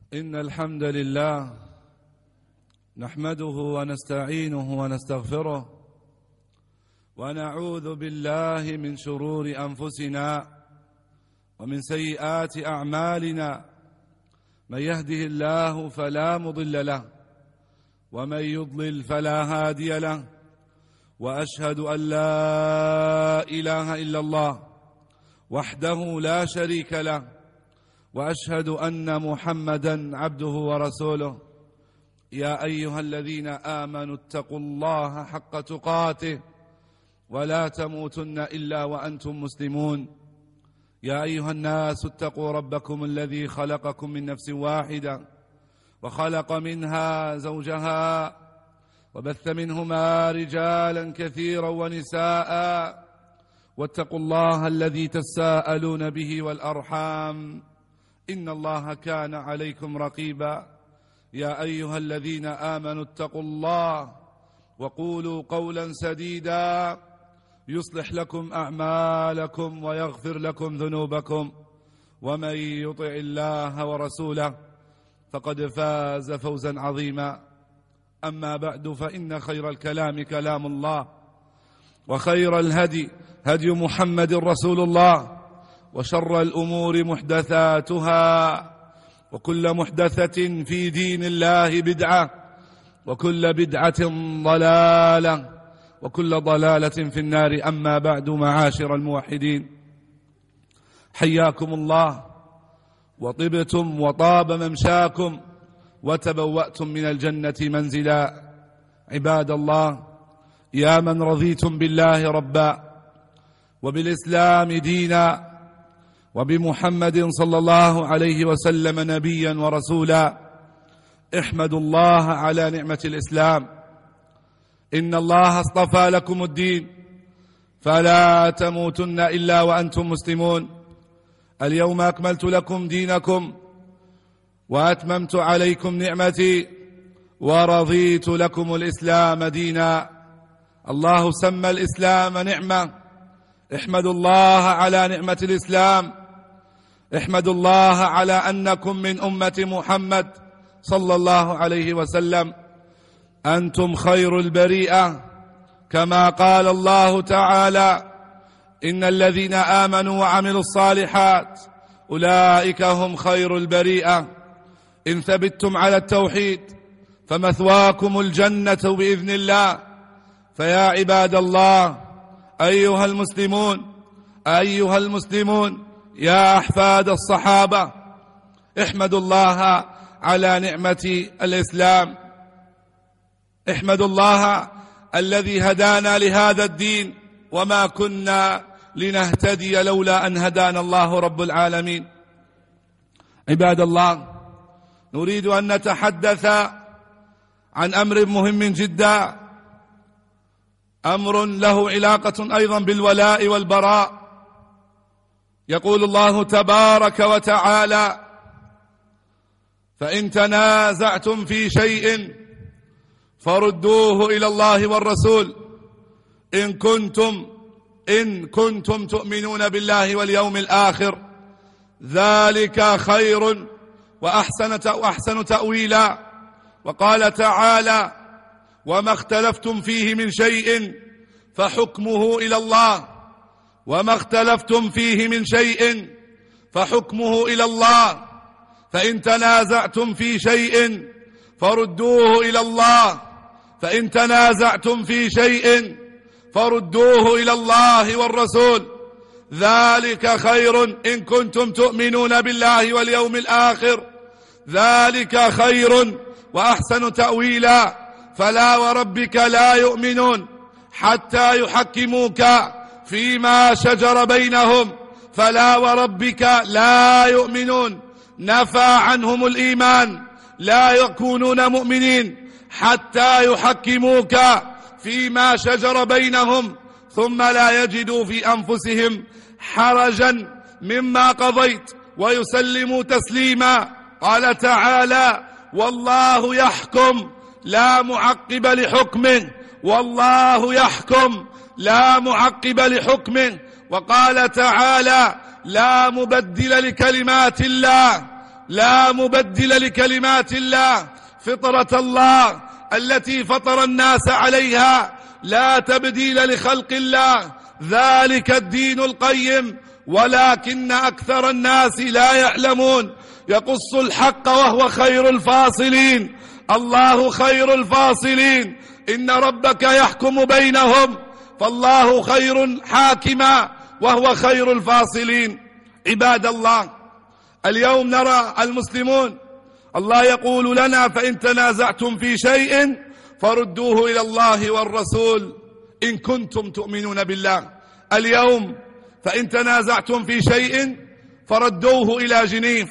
إن الحمد لله نحمده ونستعينه ونستغفره ونعوذ بالله من شرور أنفسنا ومن سيئات أعمالنا. من يهده الله فلا مضل له ومن يضلل فلا هادي له، وأشهد أن لا إله إلا الله وحده لا شريك له، وأشهد أن محمدا عبده ورسوله. يا أيها الذين آمنوا اتقوا الله حق تقاته ولا تموتن إلا وأنتم مسلمون. يا أيها الناس اتقوا ربكم الذي خلقكم من نفس واحدة وخلق منها زوجها وبث منهما رجالا كثيرا ونساء، واتقوا الله الذي تساءلون به والأرحام إن الله كان عليكم رقيبا. يا أيها الذين آمنوا اتقوا الله وقولوا قولا سديدا يصلح لكم أعمالكم ويغفر لكم ذنوبكم، ومن يطع الله ورسوله فقد فاز فوزا عظيما. أما بعد، فإن خير الكلام كلام الله، وخير الهدي هدي محمد رسول الله، وشر الأمور محدثاتها، وكل محدثة في دين الله بدعة، وكل بدعة ضلالة، وكل ضلالة في النار. أما بعد، معاشر الموحدين، حياكم الله وطبتم وطاب ممشاكم وتبوأتم من الجنة منزلا. عباد الله، يا من رضيتم بالله ربا وبالإسلام دينا وبمحمد صلى الله عليه وسلم نبيا ورسولا، احمدوا الله على نعمة الإسلام. إن الله اصطفى لكم الدين فلا تموتن إلا وأنتم مسلمون. اليوم أكملت لكم دينكم وأتممت عليكم نعمتي ورضيت لكم الإسلام دينا. الله سمى الإسلام نعمة، احمدوا الله على نعمة الإسلام، احمدوا الله على أنكم من أمة محمد صلى الله عليه وسلم. أنتم خير البريئة، كما قال الله تعالى: إن الذين آمنوا وعملوا الصالحات أولئك هم خير البريئة. إن ثبتم على التوحيد فمثواكم الجنة بإذن الله. فيا عباد الله، أيها المسلمون، يا أحفاد الصحابة، احمدوا الله على نعمة الإسلام، احمدوا الله الذي هدانا لهذا الدين، وما كنا لنهتدي لولا أن هدانا الله رب العالمين. عباد الله، نريد أن نتحدث عن أمر مهم جدا، أمر له علاقة أيضا بالولاء والبراء. يقول الله تبارك وتعالى: فإن تنازعتم في شيء فردوه إلى الله والرسول إن كنتم تؤمنون بالله واليوم الآخر، ذلك خير وأحسن تأويلا. وقال تعالى: وما اختلفتم فيه من شيء فحكمه إلى الله، وما اختلفتم فيه من شيء فحكمه إلى الله. فإن تنازعتم في شيء فردوه إلى الله، فإن تنازعتم في شيء فردوه إلى الله والرسول، ذلك خير إن كنتم تؤمنون بالله واليوم الآخر، ذلك خير وأحسن تأويلا. فلا وربك لا يؤمنون حتى يحكموك فيما شجر بينهم، فلا وربك لا يؤمنون، نفى عنهم الإيمان، لا يكونون مؤمنين حتى يحكموك فيما شجر بينهم ثم لا يجدوا في أنفسهم حرجا مما قضيت ويسلموا تسليما. قال تعالى: والله يحكم لا معقب لحكمه، والله يحكم لا معقب لحكمه. وقال تعالى: لا مبدل لكلمات الله لا مبدل لكلمات الله، فطرة الله التي فطر الناس عليها، لا تبديل لخلق الله، ذلك الدين القيم، ولكن أكثر الناس لا يعلمون. يقص الحق وهو خير الفاصلين، الله خير الفاصلين، إن ربك يحكم بينهم، فالله خير حاكما وهو خير الفاصلين. عباد الله، اليوم نرى المسلمون الله يقول لنا: فإن تنازعتم في شيء فردوه إلى الله والرسول إن كنتم تؤمنون بالله. اليوم فإن تنازعتم في شيء فردوه إلى جنيف.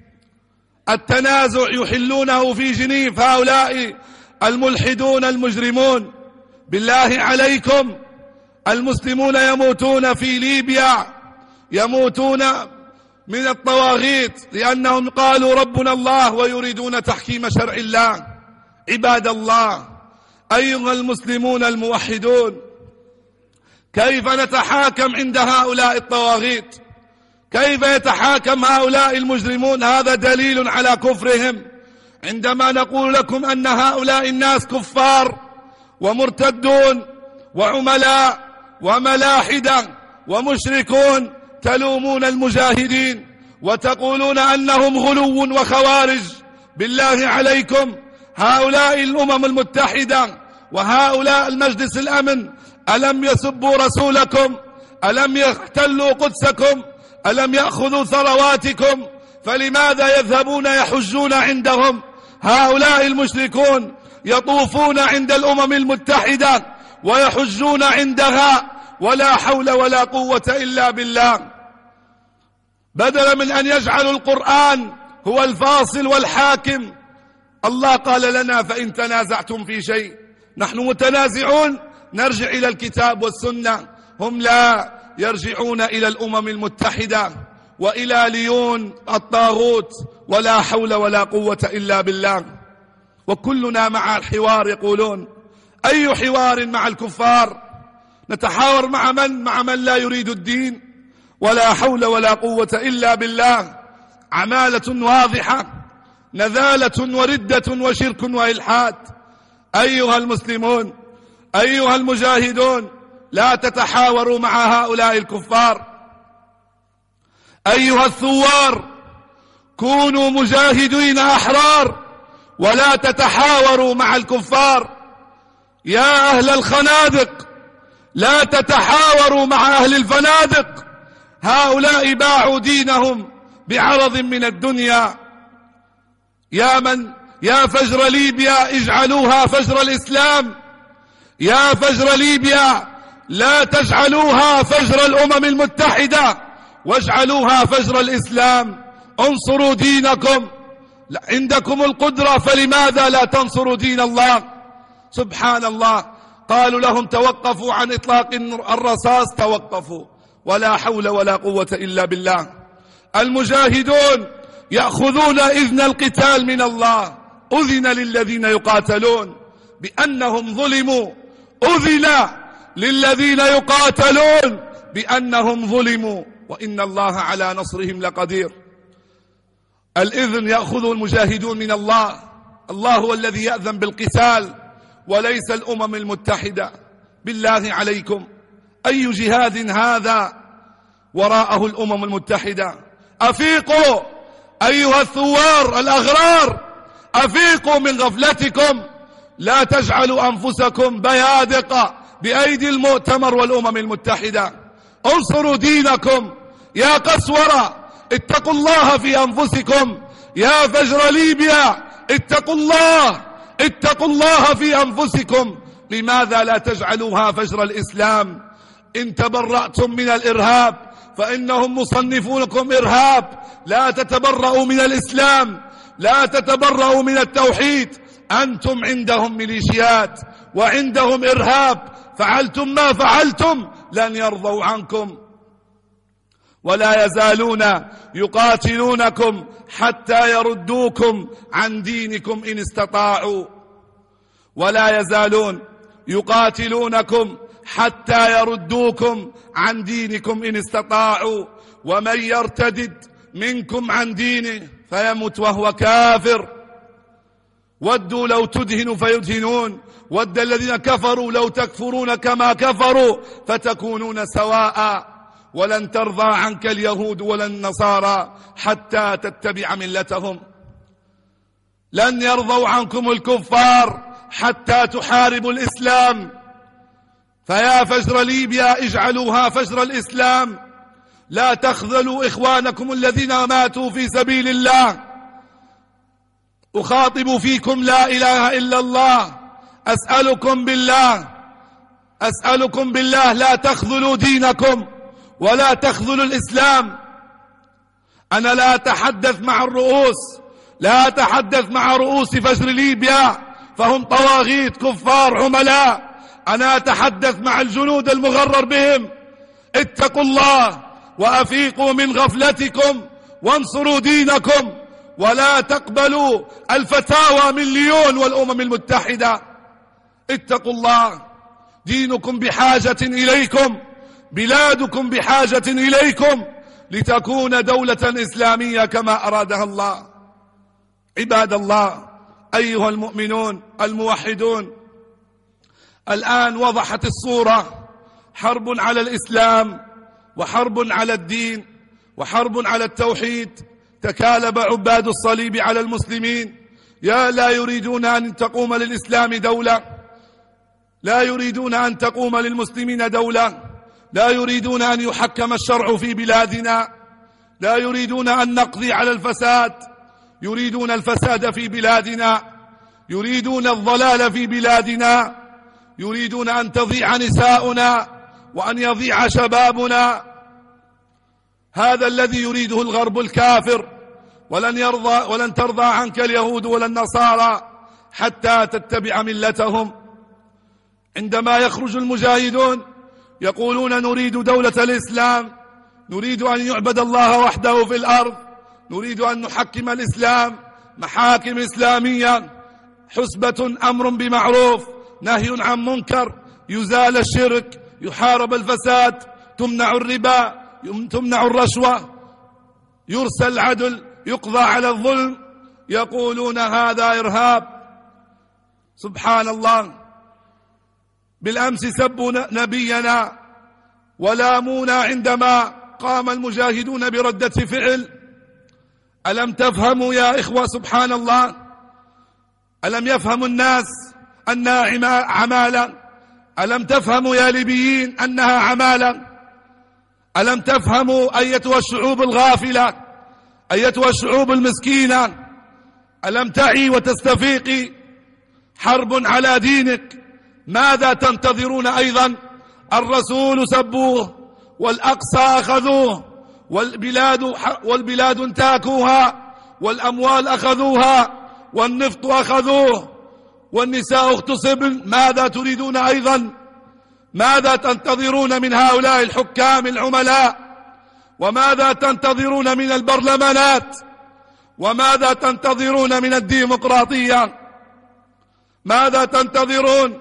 التنازع يحلونه في جنيف هؤلاء الملحدون المجرمون. بالله عليكم، المسلمون يموتون في ليبيا، يموتون من الطواغيت لأنهم قالوا ربنا الله ويريدون تحكيم شرع الله. عباد الله، أيها المسلمون الموحدون، كيف نتحاكم عند هؤلاء الطواغيت؟ كيف يتحاكم هؤلاء المجرمون؟ هذا دليل على كفرهم. عندما نقول لكم أن هؤلاء الناس كفار ومرتدون وعملاء وملاحدة ومشركون، تلومون المجاهدين وتقولون أنهم غلو وخوارج. بالله عليكم، هؤلاء الأمم المتحدة وهؤلاء المجلس الأمن ألم يسبوا رسولكم؟ ألم يحتلوا قدسكم؟ ألم يأخذوا ثرواتكم؟ فلماذا يذهبون يحجون عندهم؟ هؤلاء المشركون يطوفون عند الأمم المتحدة ويحجون عندها، ولا حول ولا قوة إلا بالله. بدلا من أن يجعلوا القرآن هو الفاصل والحاكم، الله قال لنا: فإن تنازعتم في شيء. نحن متنازعون، نرجع إلى الكتاب والسنة. هم لا يرجعون إلى الأمم المتحدة وإلى ليون الطاغوت، ولا حول ولا قوة إلا بالله. وكلنا مع الحوار يقولون: أي حوار مع الكفار؟ نتحاور مع من؟ مع من لا يريد الدين، ولا حول ولا قوة إلا بالله. عمالة واضحة، نذالة وردة وشرك وإلحاد. أيها المسلمون، أيها المجاهدون، لا تتحاوروا مع هؤلاء الكفار. أيها الثوار، كونوا مجاهدين أحرار ولا تتحاوروا مع الكفار. يا أهل الخنادق، لا تتحاوروا مع أهل الفنادق. هؤلاء باعوا دينهم بعرض من الدنيا. يا فجر ليبيا اجعلوها فجر الإسلام. يا فجر ليبيا لا تجعلوها فجر الأمم المتحدة، واجعلوها فجر الإسلام. انصروا دينكم، عندكم القدرة، فلماذا لا تنصروا دين الله؟ سبحان الله. قالوا لهم: توقفوا عن إطلاق الرصاص، توقفوا، ولا حول ولا قوة إلا بالله. المجاهدون يأخذون إذن القتال من الله. أذن للذين يقاتلون بأنهم ظلموا، أذن للذين يقاتلون بأنهم ظلموا، وإن الله على نصرهم لقدير. الإذن يأخذ المجاهدون من الله. الله هو الذي يأذن بالقتال وليس الأمم المتحدة. بالله عليكم، أي جهاد هذا وراءه الأمم المتحدة؟ أفيقوا أيها الثوار الأغرار، أفيقوا من غفلتكم. لا تجعلوا أنفسكم بيادق بأيدي المؤتمر والأمم المتحدة. انصروا دينكم. يا قسورة، اتقوا الله في أنفسكم. يا فجر ليبيا، اتقوا الله، اتقوا الله في أنفسكم. لماذا لا تجعلوها فجر الإسلام؟ إن تبرأتم من الإرهاب فإنهم مصنفونكم إرهاب. لا تتبرأوا من الإسلام، لا تتبرأوا من التوحيد. أنتم عندهم ميليشيات وعندهم إرهاب، فعلتم ما فعلتم لن يرضوا عنكم، ولا يزالون يقاتلونكم حتى يردوكم عن دينكم إن استطاعوا. ولا يزالون يقاتلونكم حتى يردوكم عن دينكم إن استطاعوا. ومن يرتدد منكم عن دينه فيمت وهو كافر. ودوا لو تدهن فيدهنون، ود الذين كفروا لو تكفرون كما كفروا فتكونون سواء، ولن ترضى عنك اليهود ولا النصارى حتى تتبع ملتهم. لن يرضوا عنكم الكفار حتى تحاربوا الإسلام. فيا فجر ليبيا اجعلوها فجر الإسلام، لا تخذلوا إخوانكم الذين ماتوا في سبيل الله. أخاطب فيكم لا إله إلا الله، أسألكم بالله لا تخذلوا دينكم ولا تخذلوا الإسلام. أنا لا أتحدث مع رؤوس فجر ليبيا فهم طواغيت كفار عملاء، أنا أتحدث مع الجنود المغرر بهم. اتقوا الله وأفيقوا من غفلتكم وانصروا دينكم، ولا تقبلوا الفتاوى من ليون والأمم المتحدة. اتقوا الله، دينكم بحاجة إليكم، بلادكم بحاجة إليكم لتكون دولة إسلامية كما أرادها الله. عباد الله، أيها المؤمنون الموحدون، الآن وضحت الصورة، حرب على الإسلام وحرب على الدين وحرب على التوحيد. تكالب عباد الصليب على المسلمين، لا يريدون أن تقوم للإسلام دولة، لا يريدون أن تقوم للمسلمين دولة، لا يريدون أن يحكم الشرع في بلادنا، لا يريدون أن نقضي على الفساد، يريدون الفساد في بلادنا، يريدون الضلال في بلادنا، يريدون أن تضيع نساؤنا وأن يضيع شبابنا. هذا الذي يريده الغرب الكافر. ولن ترضى عنك اليهود ولا النصارى حتى تتبع ملتهم. عندما يخرج المجاهدون يقولون نريد دولة الإسلام، نريد أن يعبد الله وحده في الأرض، نريد أن نحكم الإسلام محاكم إسلامية، حسبة أمر بمعروف نهي عن منكر، يزال الشرك، يحارب الفساد، تمنع الربا، تمنع الرشوة، يرسل العدل، يقضى على الظلم. يقولون هذا إرهاب. سبحان الله، بالأمس سبوا نبينا ولامونا عندما قام المجاهدون بردة فعل. ألم تفهموا يا إخوة؟ سبحان الله، ألم يفهم الناس أنها عمالة؟ ألم تفهموا يا ليبيين أنها عمالة؟ ألم تفهموا أيتها الشعوب الغافلة، أيتها الشعوب المسكينة؟ ألم تعي وتستفيقي؟ حرب على دينك. ماذا تنتظرون أيضا؟ الرسول سبوه، والأقصى أخذوه، والبلاد انتهكوها، والأموال أخذوها، والنفط أخذوه، والنساء اغتصبن. ماذا تريدون أيضا؟ ماذا تنتظرون من هؤلاء الحكام العملاء؟ وماذا تنتظرون من البرلمانات؟ وماذا تنتظرون من الديمقراطية؟ ماذا تنتظرون؟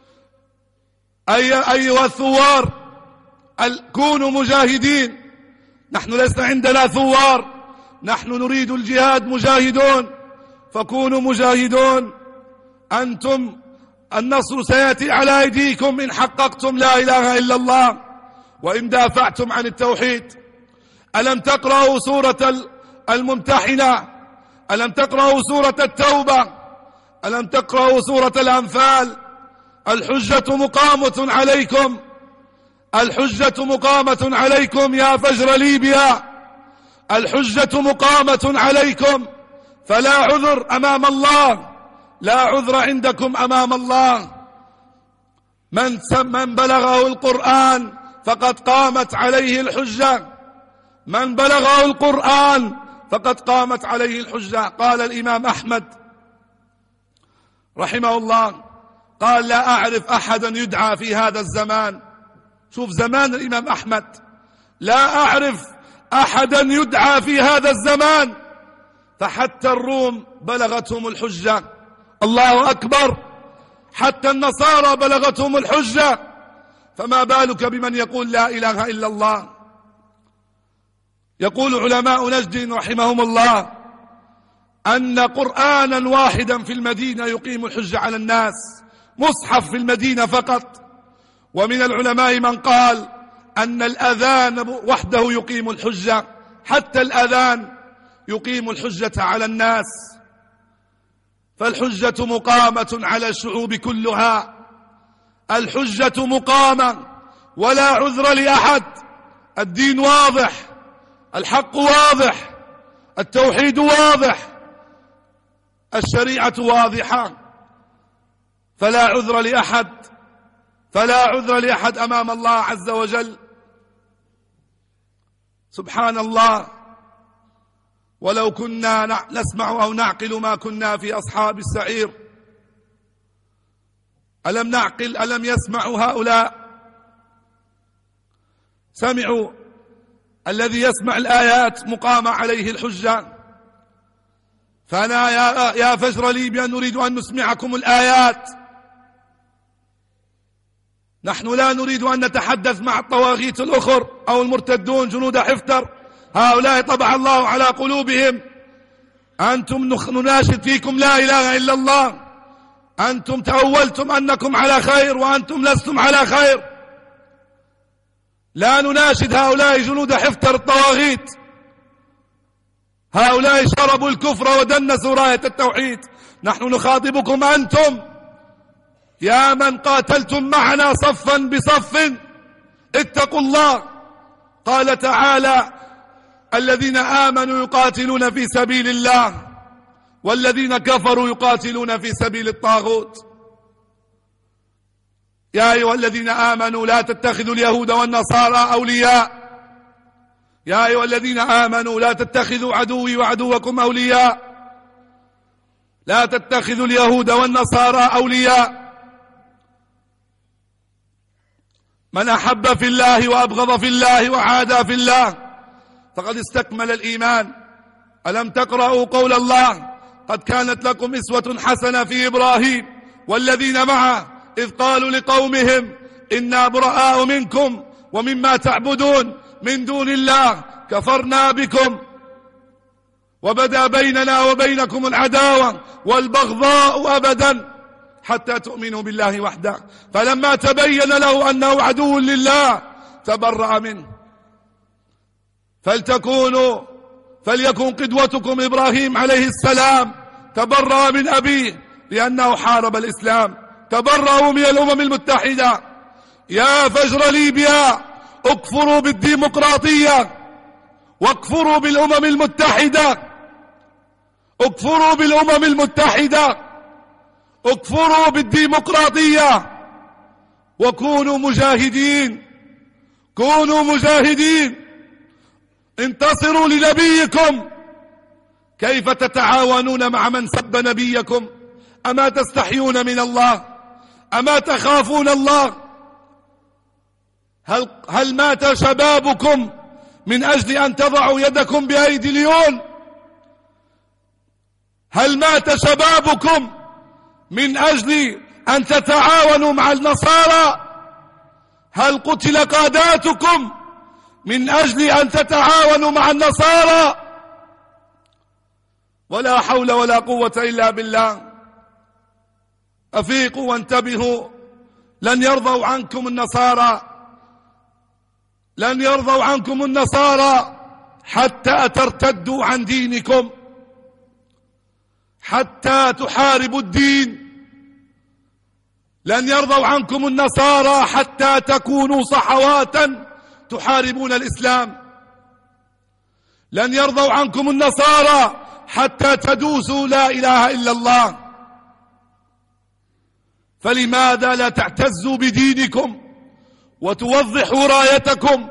أيها الثوار، كونوا مجاهدين. نحن لسنا عندنا ثوار، نحن نريد الجهاد مجاهدون، فكونوا مجاهدون. أنتم النصر سيأتي على أيديكم إن حققتم لا إله إلا الله وإن دافعتم عن التوحيد. ألم تقرأوا سورة الممتحنة؟ ألم تقرأوا سورة التوبة؟ ألم تقرأوا سورة الأنفال؟ الحجة مقامة عليكم، الحجة مقامة عليكم يا فجر ليبيا، الحجة مقامة عليكم، فلا عذر أمام الله، لا عذر عندكم أمام الله. من بلغه القرآن فقد قامت عليه الحجة، من بلغه القرآن فقد قامت عليه الحجة. قال الإمام أحمد رحمه الله، قال لا أعرف أحدا يدعى في هذا الزمان. شوف زمان الإمام أحمد، لا أعرف أحدا يدعى في هذا الزمان، فحتى الروم بلغتهم الحجة. الله أكبر، حتى النصارى بلغتهم الحجة، فما بالك بمن يقول لا إله إلا الله؟ يقول علماء نجد رحمهم الله أن قرآنا واحدا في المدينة يقيم الحجة على الناس، مصحف في المدينة فقط. ومن العلماء من قال أن الأذان وحده يقيم الحجة، حتى الأذان يقيم الحجة على الناس. فالحجة مقامة على الشعوب كلها، الحجة مقامة ولا عذر لأحد. الدين واضح، الحق واضح، التوحيد واضح، الشريعة واضحة، فلا عذر لأحد، فلا عذر لأحد أمام الله عز وجل. سبحان الله، ولو كنا نسمع أو نعقل ما كنا في أصحاب السعير. ألم نعقل؟ ألم يسمعوا هؤلاء؟ سمعوا. الذي يسمع الآيات مقام عليه الحجة. فأنا يا فجر ليبيا نريد أن نسمعكم الآيات. نحن لا نريد أن نتحدث مع الطواغيت الأخر أو المرتدون جنود حفتر، هؤلاء طبع الله على قلوبهم. أنتم نناشد فيكم لا إله إلا الله، أنتم تأولتم أنكم على خير وأنتم لستم على خير. لا نناشد هؤلاء جنود حفتر الطواغيت، هؤلاء شربوا الكفر ودنسوا راية التوحيد. نحن نخاطبكم أنتم يا من قاتلتم معنا صفا بصف، اتقوا الله. قال تعالى: الذين آمنوا يقاتلون في سبيل الله والذين كفروا يقاتلون في سبيل الطاغوت. يا أيها الذين آمنوا لا تتخذوا اليهود والنصارى أولياء. يا أيها الذين آمنوا لا تتخذوا عدوي وعدوكم أولياء. لا تتخذوا اليهود والنصارى أولياء. من أحب في الله وأبغض في الله وعادى في الله فقد استكمل الإيمان. ألم تقرأوا قول الله: قد كانت لكم أسوة حسنة في إبراهيم والذين معه إذ قالوا لقومهم إنا براء منكم ومما تعبدون من دون الله كفرنا بكم وبدا بيننا وبينكم العداوة والبغضاء أبدا حتى تؤمنوا بالله وحده فلما تبين له أنه عدو لله تبرأ منه. فليكن قدوتكم إبراهيم عليه السلام، تبرأ من أبيه لأنه حارب الإسلام. تبرأوا من الأمم المتحدة. يا فجر ليبيا، اكفروا بالديمقراطية واكفروا بالأمم المتحدة. اكفروا بالأمم المتحدة، اكفروا بالديمقراطية وكونوا مجاهدين. كونوا مجاهدين، انتصروا لنبيكم. كيف تتعاونون مع من سب نبيكم؟ أما تستحيون من الله؟ أما تخافون الله؟ هل مات شبابكم من أجل أن تضعوا يدكم بأيدي اليون؟ هل مات شبابكم من أجل أن تتعاونوا مع النصارى؟ هل قتل قاداتكم من أجل أن تتعاونوا مع النصارى؟ ولا حول ولا قوة إلا بالله. أفيقوا وانتبهوا. لن يرضوا عنكم النصارى، لن يرضوا عنكم النصارى حتى ترتدوا عن دينكم، حتى تحاربوا الدين. لن يرضوا عنكم النصارى حتى تكونوا صحواتا تحاربون الإسلام. لن يرضوا عنكم النصارى حتى تدوسوا لا إله إلا الله. فلماذا لا تعتزوا بدينكم وتوضحوا رايتكم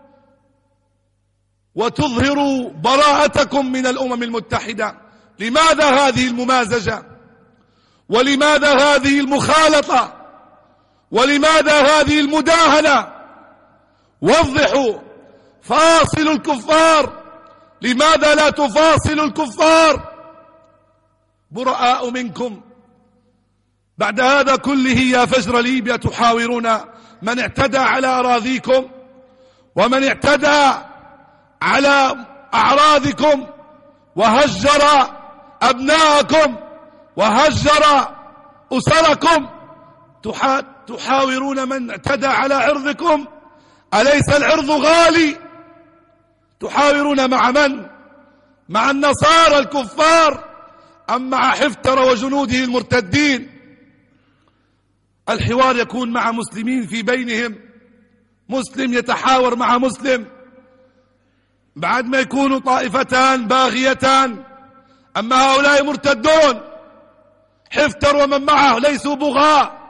وتظهروا براءتكم من الأمم المتحدة؟ لماذا هذه الممازجة؟ ولماذا هذه المخالطة؟ ولماذا هذه المداهنة؟ وضحوا، فاصلوا الكفار. لماذا لا تفاصلوا الكفار؟ براء منكم. بعد هذا كله يا فجر ليبيا تحاورون من اعتدى على أراضيكم ومن اعتدى على أعراضكم وهجر أبناءكم وهجر أسركم، تحاورون من اعتدى على عرضكم. أليس العرض غالي؟ تحاورون مع من؟ مع النصارى الكفار أم مع حفتر وجنوده المرتدين؟ الحوار يكون مع مسلمين في بينهم، مسلم يتحاور مع مسلم، بعد ما يكونوا طائفتان باغيتان. أما هؤلاء مرتدون، حفتر ومن معه ليسوا بغاء.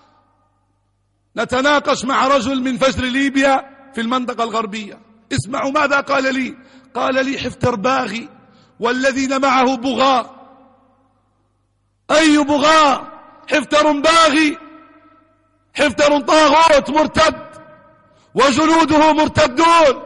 نتناقش مع رجل من فجر ليبيا في المنطقة الغربية، اسمعوا ماذا قال لي. قال لي حفتر باغي والذين معه بغاء. أي بغاء؟ حفتر باغي، حفتر طاغوت مرتد وجنوده مرتدون.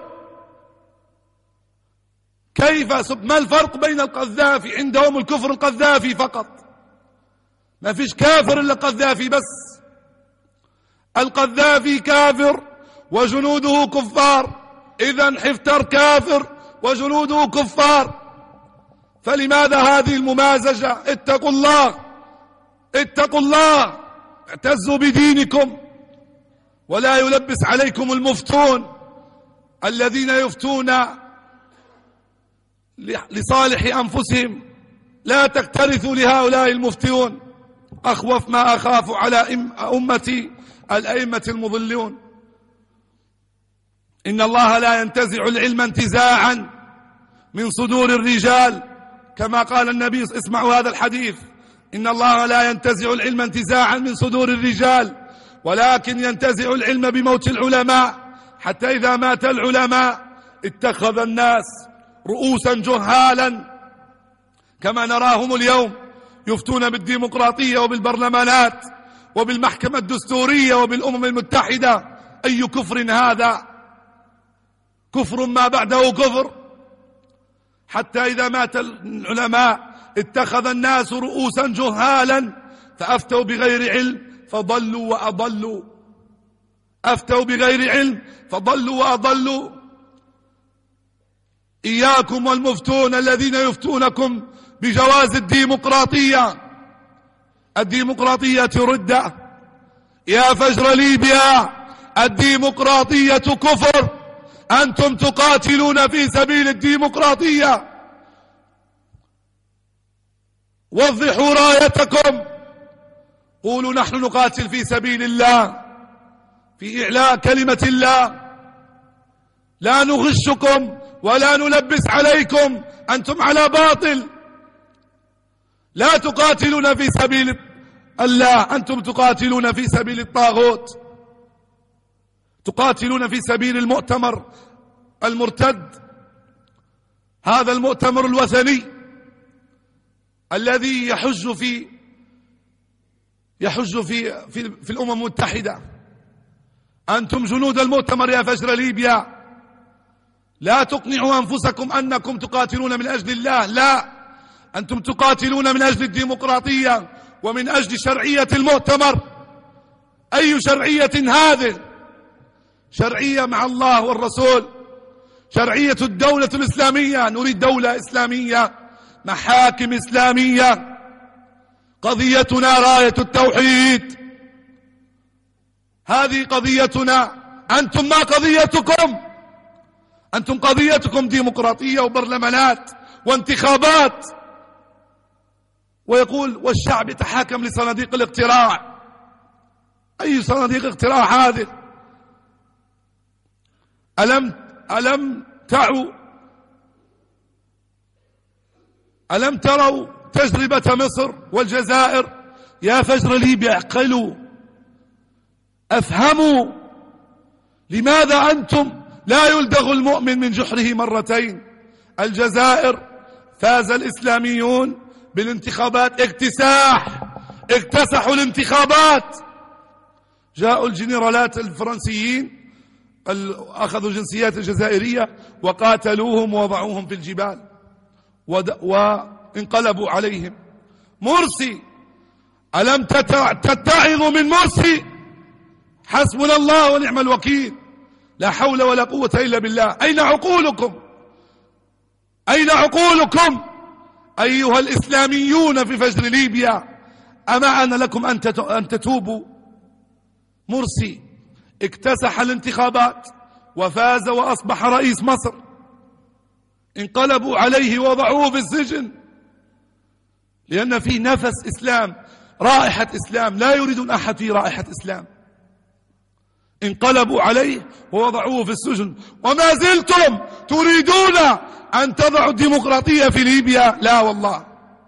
كيف؟ ما الفرق بين القذافي؟ عندهم الكفر القذافي فقط، ما فيش كافر إلا القذافي بس. القذافي كافر وجنوده كفار، إذن حفتر كافر وجنوده كفار. فلماذا هذه الممازجة؟ اتقوا الله، اتقوا الله، اعتزوا بدينكم، ولا يلبس عليكم المفتون الذين يفتون لصالح أنفسهم. لا تكترثوا لهؤلاء المفتون. أخوف ما أخاف على أمتي الأئمة المضلون. إن الله لا ينتزع العلم انتزاعا من صدور الرجال، كما قال النبي. اسمعوا هذا الحديث: إن الله لا ينتزع العلم انتزاعا من صدور الرجال، ولكن ينتزع العلم بموت العلماء، حتى إذا مات العلماء اتخذ الناس رؤوسا جهالا، كما نراهم اليوم يفتون بالديمقراطية وبالبرلمانات وبالمحكمة الدستورية وبالأمم المتحدة. أي كفر هذا؟ كفر ما بعده كفر. حتى إذا مات العلماء اتخذ الناس رؤوسا جهالا فأفتوا بغير علم فضلوا وأضلوا. أفتوا بغير علم فضلوا وأضلوا. إياكم والمفتون الذين يفتونكم بجواز الديمقراطية. الديمقراطية ردة يا فجر ليبيا، الديمقراطية كفر. أنتم تقاتلون في سبيل الديمقراطية، وضحوا رايتكم، قولوا نحن نقاتل في سبيل الله، في إعلاء كلمة الله. لا نغشكم ولا نلبس عليكم، أنتم على باطل. لا تقاتلون في سبيل الله، أنتم تقاتلون في سبيل الطاغوت، تقاتلون في سبيل المؤتمر المرتد، هذا المؤتمر الوثني الذي يحج في الأمم المتحدة. أنتم جنود المؤتمر يا فجر ليبيا، لا تقنعوا أنفسكم أنكم تقاتلون من أجل الله، لا، أنتم تقاتلون من أجل الديمقراطية ومن أجل شرعية المؤتمر. أي شرعية هذه؟ شرعية مع الله والرسول، شرعية الدولة الإسلامية. نريد دولة إسلامية، محاكم إسلامية. قضيتنا راية التوحيد، هذه قضيتنا. أنتم ما قضيتكم؟ أنتم قضيتكم ديمقراطية وبرلمانات وانتخابات. ويقول والشعب يتحاكم لصناديق الاقتراع. أي صناديق اقتراع هذه؟ ألم تروا تجربة مصر والجزائر؟ يا فجر ليبيا اعقلوا، أفهموا. لماذا أنتم لا يلدغ المؤمن من جحره مرتين؟ الجزائر فاز الإسلاميون بالانتخابات اكتسحوا الانتخابات. جاءوا الجنرالات الفرنسيين أخذوا جنسيات الجزائرية وقاتلوهم ووضعوهم في الجبال وانقلبوا عليهم. مرسي، ألم تتعظوا من مرسي؟ حسبنا الله ونعم الوكيل، لا حول ولا قوة إلا بالله. أين عقولكم؟ أين عقولكم؟ أيها الإسلاميون في فجر ليبيا، أما أن لكم أن تتوبوا؟ مرسي اكتسح الانتخابات وفاز وأصبح رئيس مصر، انقلبوا عليه ووضعوه في السجن لأن فيه نفس إسلام، رائحة إسلام، لا يريدون أحد فيه رائحة إسلام. انقلبوا عليه ووضعوه في السجن، وما زلتم تريدون أن تضعوا الديمقراطية في ليبيا. لا والله،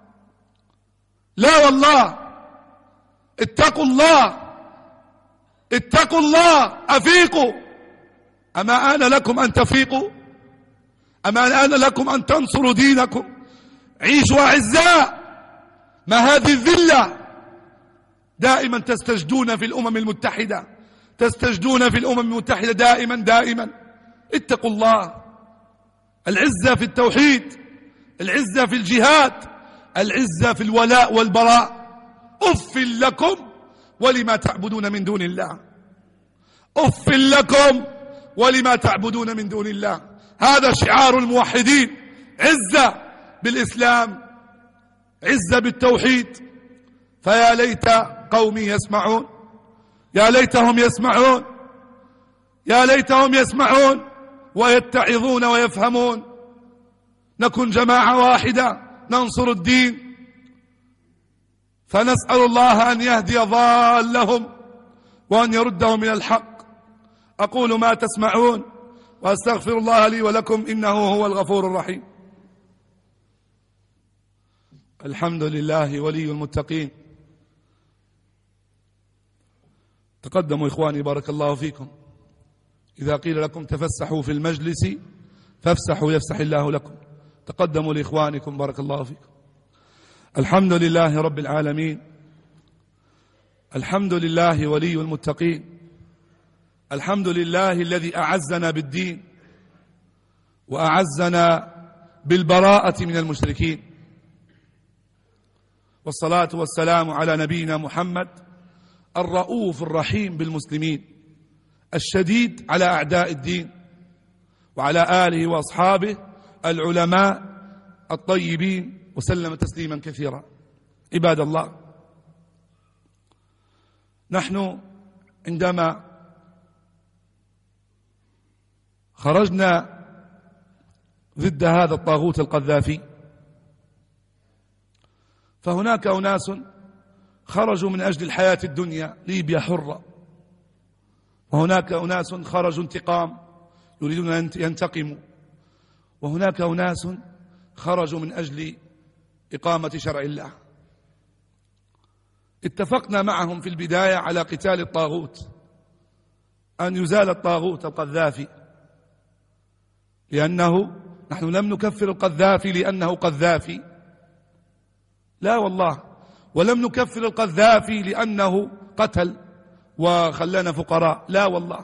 لا والله، اتقوا الله، اتقوا الله، أفيقوا. أما آن لكم أن تفيقوا؟ أما آن لكم أن تنصروا دينكم؟ عيشوا أعزاء. ما هذه الذلة؟ دائما تستجدون في الأمم المتحدة، تستجدون في الأمم المتحدة دائما دائما. اتقوا الله. العزة في التوحيد، العزة في الجهاد، العزة في الولاء والبراء. أف لكم ولما تعبدون من دون الله، أف لكم ولما تعبدون من دون الله. هذا شعار الموحدين، عزة بالإسلام، عزة بالتوحيد. فيا ليت قومي يسمعون، يا ليتهم يسمعون، يا ليتهم يسمعون ويتعظون ويفهمون. نكن جماعة واحدة ننصر الدين، فنسأل الله أن يهدي ضالهم وأن يردهم من الحق. أقول ما تسمعون وأستغفر الله لي ولكم إنه هو الغفور الرحيم. الحمد لله ولي المتقين. تقدموا إخواني بارك الله فيكم. إذا قيل لكم تفسحوا في المجلس فافسحوا يفسح الله لكم. تقدموا لإخوانكم بارك الله فيكم. الحمد لله رب العالمين، الحمد لله ولي المتقين، الحمد لله الذي أعزنا بالدين وأعزنا بالبراءة من المشركين، والصلاة والسلام على نبينا محمد الرؤوف الرحيم بالمسلمين، الشديد على أعداء الدين، وعلى آله وأصحابه العلماء الطيبين، وسلم تسليما كثيرا. عباد الله، نحن عندما خرجنا ضد هذا الطاغوت القذافي، فهناك أناس خرجوا من أجل الحياة الدنيا، ليبيا حرة، وهناك أناس خرجوا انتقام، يريدون أن ينتقموا، وهناك أناس خرجوا من أجل إقامة شرع الله. اتفقنا معهم في البداية على قتال الطاغوت، أن يزال الطاغوت القذافي، لأنه نحن لم نكفر القذافي لأنه قذافي، لا والله، ولم نكفر القذافي لأنه قتل وخلانا فقراء، لا والله.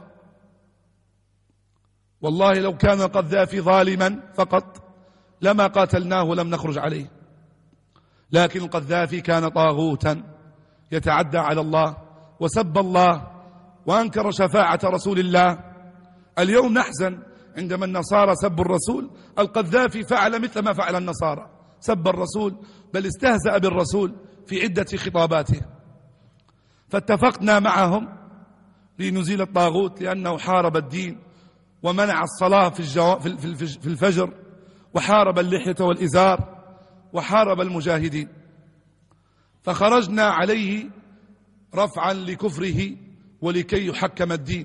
والله لو كان القذافي ظالما فقط لما قاتلناه ولم نخرج عليه، لكن القذافي كان طاغوتا يتعدى على الله وسب الله وأنكر شفاعة رسول الله. اليوم نحزن عندما النصارى سبوا الرسول، القذافي فعل مثل ما فعل النصارى، سب الرسول، بل استهزأ بالرسول في عدة خطاباته. فاتفقنا معهم لنزيل الطاغوت، لأنه حارب الدين ومنع الصلاة في الفجر، وحارب اللحية والإزار، وحارب المجاهدين. فخرجنا عليه رفعا لكفره ولكي يحكم الدين.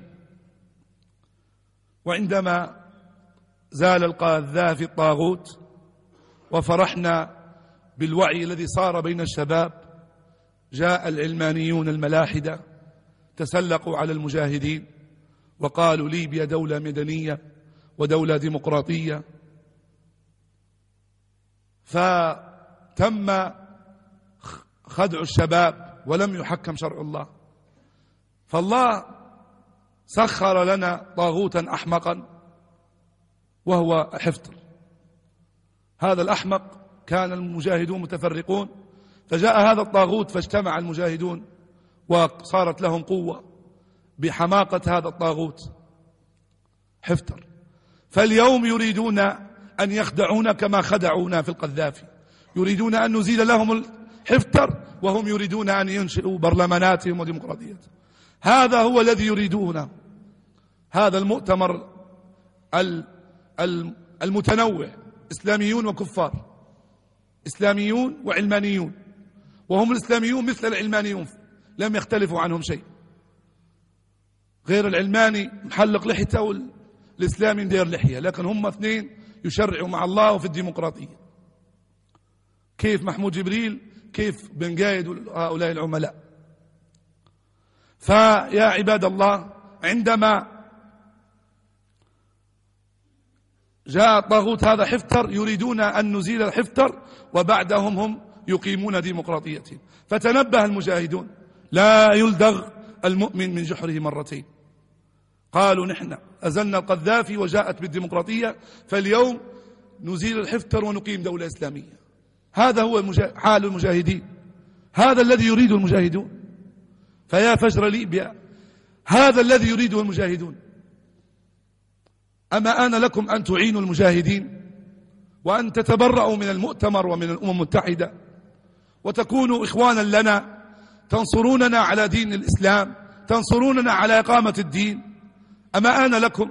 وعندما زال القذافي الطاغوت وفرحنا بالوعي الذي صار بين الشباب، جاء العلمانيون الملاحدة تسلقوا على المجاهدين وقالوا ليبيا دولة مدنية ودولة ديمقراطية. فتم خدع الشباب ولم يحكم شرع الله. فالله سخر لنا طاغوتا أحمقا وهو حفتر. هذا الأحمق كان المجاهدون متفرقون، فجاء هذا الطاغوت فاجتمع المجاهدون وصارت لهم قوة بحماقة هذا الطاغوت حفتر. فاليوم يريدون أن يخدعونا كما خدعونا في القذافي، يريدون أن نزيل لهم الحفتر وهم يريدون أن ينشئوا برلماناتهم وديمقراطيتهم. هذا هو الذي يريدونه. هذا المؤتمر المتنوع، إسلاميون وكفار، إسلاميون وعلمانيون، وهم الإسلاميون مثل العلمانيون لم يختلفوا عنهم شيء، غير العلماني محلق لحيته والإسلامي مدير لحية، لكن هم اثنين يشرعوا مع الله وفي الديمقراطية. كيف محمود جبريل، كيف بن قايد هؤلاء العملاء. فيا عباد الله، عندما جاء الطاغوت هذا حفتر يريدون أن نزيل الحفتر وبعدهم هم يقيمون ديمقراطيتهم. فتنبه المجاهدون، لا يلدغ المؤمن من جحره مرتين. قالوا نحن أزلنا القذافي وجاءت بالديمقراطية، فاليوم نزيل الحفتر ونقيم دولة إسلامية. هذا هو حال المجاهدين، هذا الذي يريده المجاهدون. فيا فجر ليبيا، هذا الذي يريده المجاهدون. أما آن لكم أن تعينوا المجاهدين وأن تتبرأوا من المؤتمر ومن الأمم المتحدة وتكونوا إخوانا لنا، تنصروننا على دين الإسلام، تنصروننا على إقامة الدين. أما آن لكم؟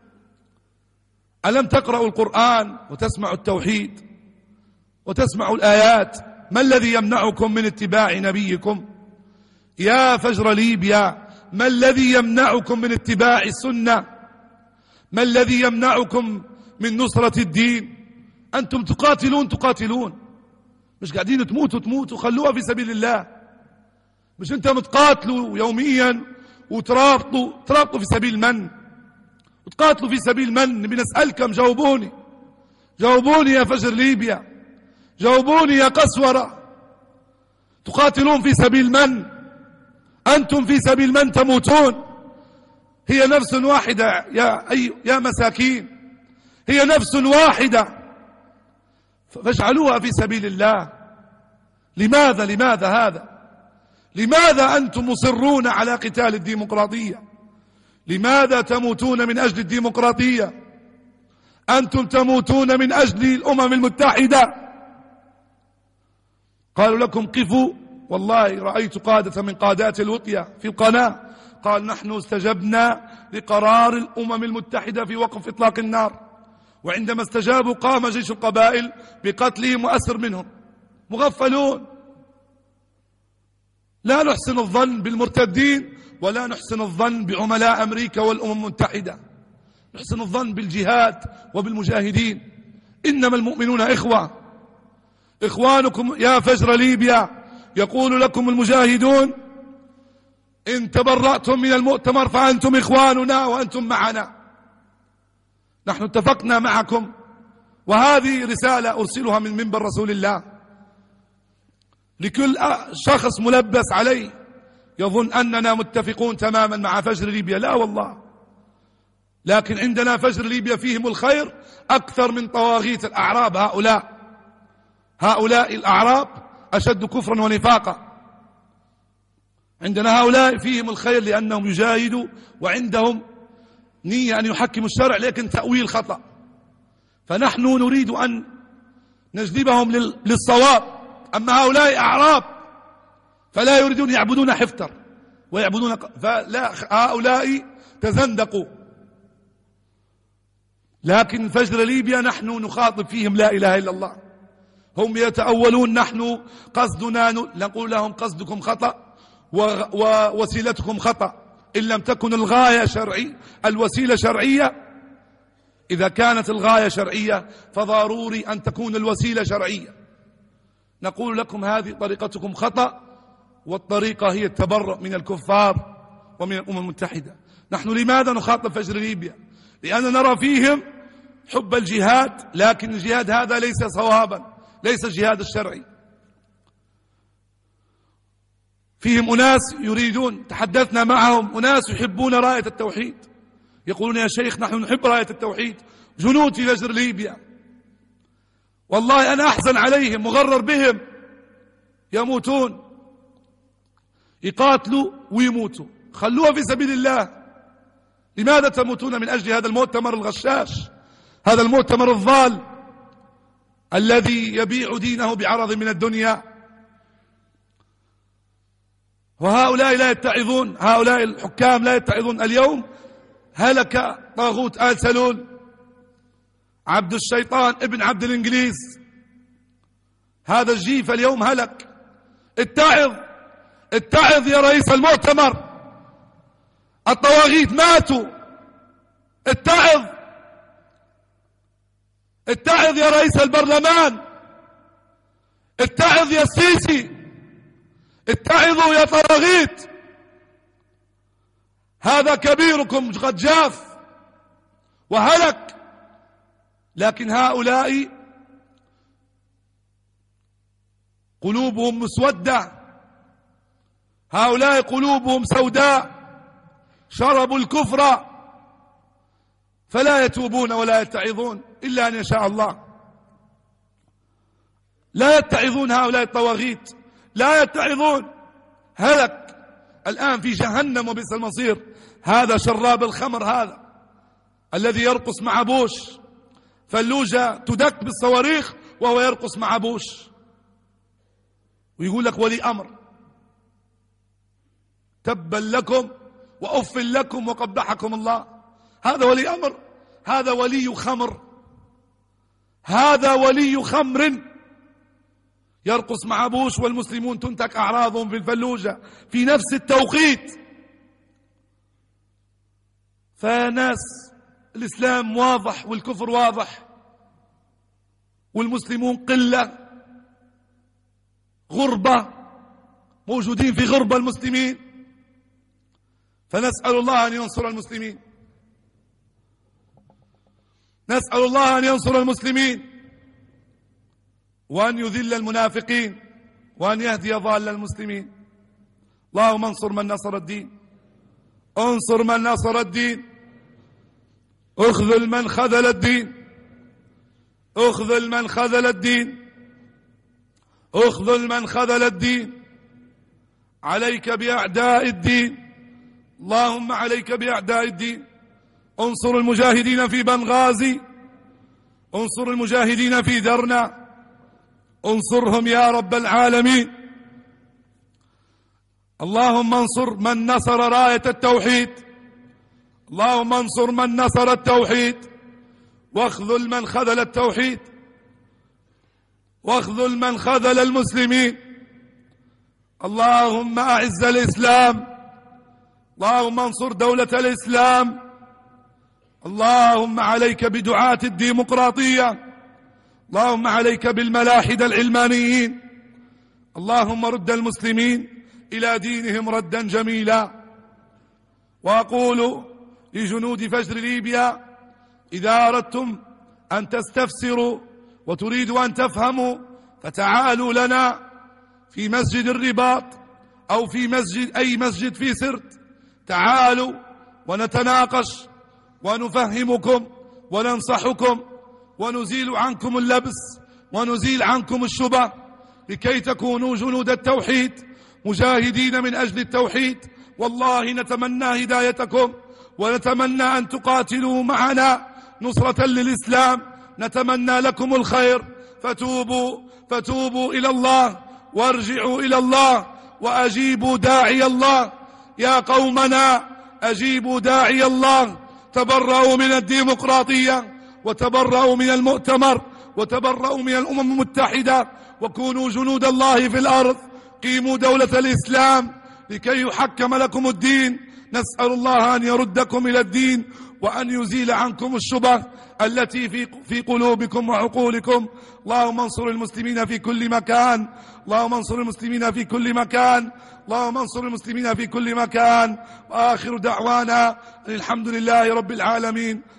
ألم تقرأوا القرآن وتسمعوا التوحيد وتسمعوا الآيات؟ ما الذي يمنعكم من اتباع نبيكم؟ يا فجر ليبيا، ما الذي يمنعكم من اتباع السنة؟ ما الذي يمنعكم من نصرة الدين؟ أنتم تقاتلون، مش قاعدين تموتوا، خلوها في سبيل الله. مش أنت متقاتلوا يوميا وترابطوا في سبيل من؟ وتقاتلوا في سبيل من؟ بنسألكم، جاوبوني يا فجر ليبيا، جاوبوني يا قسورة. تقاتلون في سبيل من؟ أنتم في سبيل من تموتون؟ هي نفس واحدة يا مساكين، هي نفس واحدة، فاجعلوها في سبيل الله. لماذا هذا؟ لماذا أنتم مصرون على قتال الديمقراطية؟ لماذا تموتون من أجل الديمقراطية؟ أنتم تموتون من أجل الأمم المتحدة. قالوا لكم قفوا، والله رأيت قادة من قادات الوطية في القناة قال نحن استجبنا لقرار الأمم المتحدة في وقف إطلاق النار، وعندما استجابوا قام جيش القبائل بقتلهم وأسر منهم. مغفلون. لا نحسن الظن بالمرتدين ولا نحسن الظن بعملاء أمريكا والأمم المتحدة، نحسن الظن بالجهاد وبالمجاهدين. إنما المؤمنون إخوانكم يا فجر ليبيا. يقول لكم المجاهدون إن تبرأتم من المؤتمر فأنتم إخواننا وأنتم معنا، نحن اتفقنا معكم. وهذه رسالة أرسلها من منبر رسول الله لكل شخص ملبس عليه يظن أننا متفقون تماما مع فجر ليبيا. لا والله، لكن عندنا فجر ليبيا فيهم الخير أكثر من طواغيت الأعراب. هؤلاء الأعراب أشد كفرا ونفاقا. عندنا هؤلاء فيهم الخير لأنهم يجاهدوا وعندهم نية أن يحكموا الشرع لكن تأويل خطأ. فنحن نريد أن نجذبهم للصواب. أما هؤلاء أعراب فلا يريدون، يعبدون حفتر ويعبدون فلا، هؤلاء تزندقوا. لكن فجر ليبيا نحن نخاطب فيهم لا إله إلا الله. هم يتأولون، نحن قصدنا نقول لهم قصدكم خطأ ووسيلتكم خطأ. إن لم تكن الغاية شرعية، الوسيلة شرعية، إذا كانت الغاية شرعية فضروري أن تكون الوسيلة شرعية. نقول لكم هذه طريقتكم خطأ، والطريقة هي التبرؤ من الكفار ومن الأمم المتحدة. نحن لماذا نخاطب فجر ليبيا؟ لأننا نرى فيهم حب الجهاد، لكن الجهاد هذا ليس صوابا، ليس الجهاد الشرعي. فيهم أناس يريدون، تحدثنا معهم، أناس يحبون راية التوحيد، يقولون يا شيخ نحن نحب راية التوحيد. جنود في فجر ليبيا، والله أنا أحزن عليهم، مغرر بهم، يموتون، يقاتلوا ويموتوا. خلوها في سبيل الله. لماذا تموتون من أجل هذا المؤتمر الغشاش، هذا المؤتمر الضال؟ الذي يبيع دينه بعرض من الدنيا. وهؤلاء لا يتعظون، هؤلاء الحكام لا يتعظون. اليوم هلك طاغوت آل سلول، عبد الشيطان ابن عبد الإنجليز، هذا الجيف اليوم هلك. اتعظ يا رئيس المؤتمر، الطواغيت ماتوا. اتعظ يا رئيس البرلمان، اتعظ يا السيسي، اتعظوا يا طواغيت. هذا كبيركم قد جاف وهلك. لكن هؤلاء قلوبهم مسودة، هؤلاء قلوبهم سوداء، شربوا الكفر فلا يتوبون ولا يتعظون إلا أن يشاء الله. لا يتعظون هؤلاء الطواغيت، لا يتعظون. هلك الآن في جهنم وبئس المصير. هذا شراب الخمر، هذا الذي يرقص مع بوش، فلوجة تدك بالصواريخ وهو يرقص مع بوش ويقول لك ولي أمر. تبا لكم وأف لكم وقبحكم الله. هذا ولي أمر؟ هذا ولي خمر، هذا ولي خمر يرقص مع بوش، والمسلمون تنتك أعراضهم في الفلوجة في نفس التوقيت. فناس الإسلام واضح والكفر واضح، والمسلمون قلة، غربة، موجودين في غربة المسلمين. فنسأل الله أن ينصر المسلمين، نسأل الله أن ينصر المسلمين وأن يذل المنافقين وأن يهدي ضال المسلمين. اللهم انصر من نصر الدين، انصر من نصر الدين، اخذل من خذل الدين، اخذل من خذل الدين، اخذل من خذل الدين. عليك بأعداء الدين، اللهم عليك بأعداء الدين. انصر المجاهدين في بنغازي، انصر المجاهدين في درنا، انصرهم يا رب العالمين. اللهم انصر من نصر راية التوحيد، اللهم انصر من نصر التوحيد، واخذل من خذل التوحيد، واخذل من خذل المسلمين. اللهم أعز الإسلام، اللهم انصر دولة الإسلام. اللهم عليك بدعاة الديمقراطية، اللهم عليك بالملاحدة العلمانيين. اللهم رد المسلمين إلى دينهم ردا جميلا. وأقول لجنود فجر ليبيا: إذا أردتم أن تستفسروا وتريدوا أن تفهموا فتعالوا لنا في مسجد الرباط أو في مسجد أي مسجد في سرت. تعالوا ونتناقش ونفهمكم وننصحكم ونزيل عنكم اللبس ونزيل عنكم الشبه، لكي تكونوا جنود التوحيد مجاهدين من أجل التوحيد. والله نتمنى هدايتكم، ونتمنى أن تقاتلوا معنا نصرة للإسلام. نتمنى لكم الخير، فتوبوا إلى الله وارجعوا إلى الله وأجيبوا داعي الله. يا قومنا أجيبوا داعي الله، تبرأوا من الديمقراطية، وتبرأوا من المؤتمر، وتبرأوا من الأمم المتحدة، وكونوا جنود الله في الأرض. قيموا دولة الإسلام لكي يحكم لكم الدين. نسأل الله أن يردكم إلى الدين وأن يزيل عنكم الشبه التي في قلوبكم وعقولكم. اللهم انصر المسلمين في كل مكان، اللهم انصر المسلمين في كل مكان، اللهم انصر المسلمين في كل مكان. وآخر دعوانا الحمد لله رب العالمين.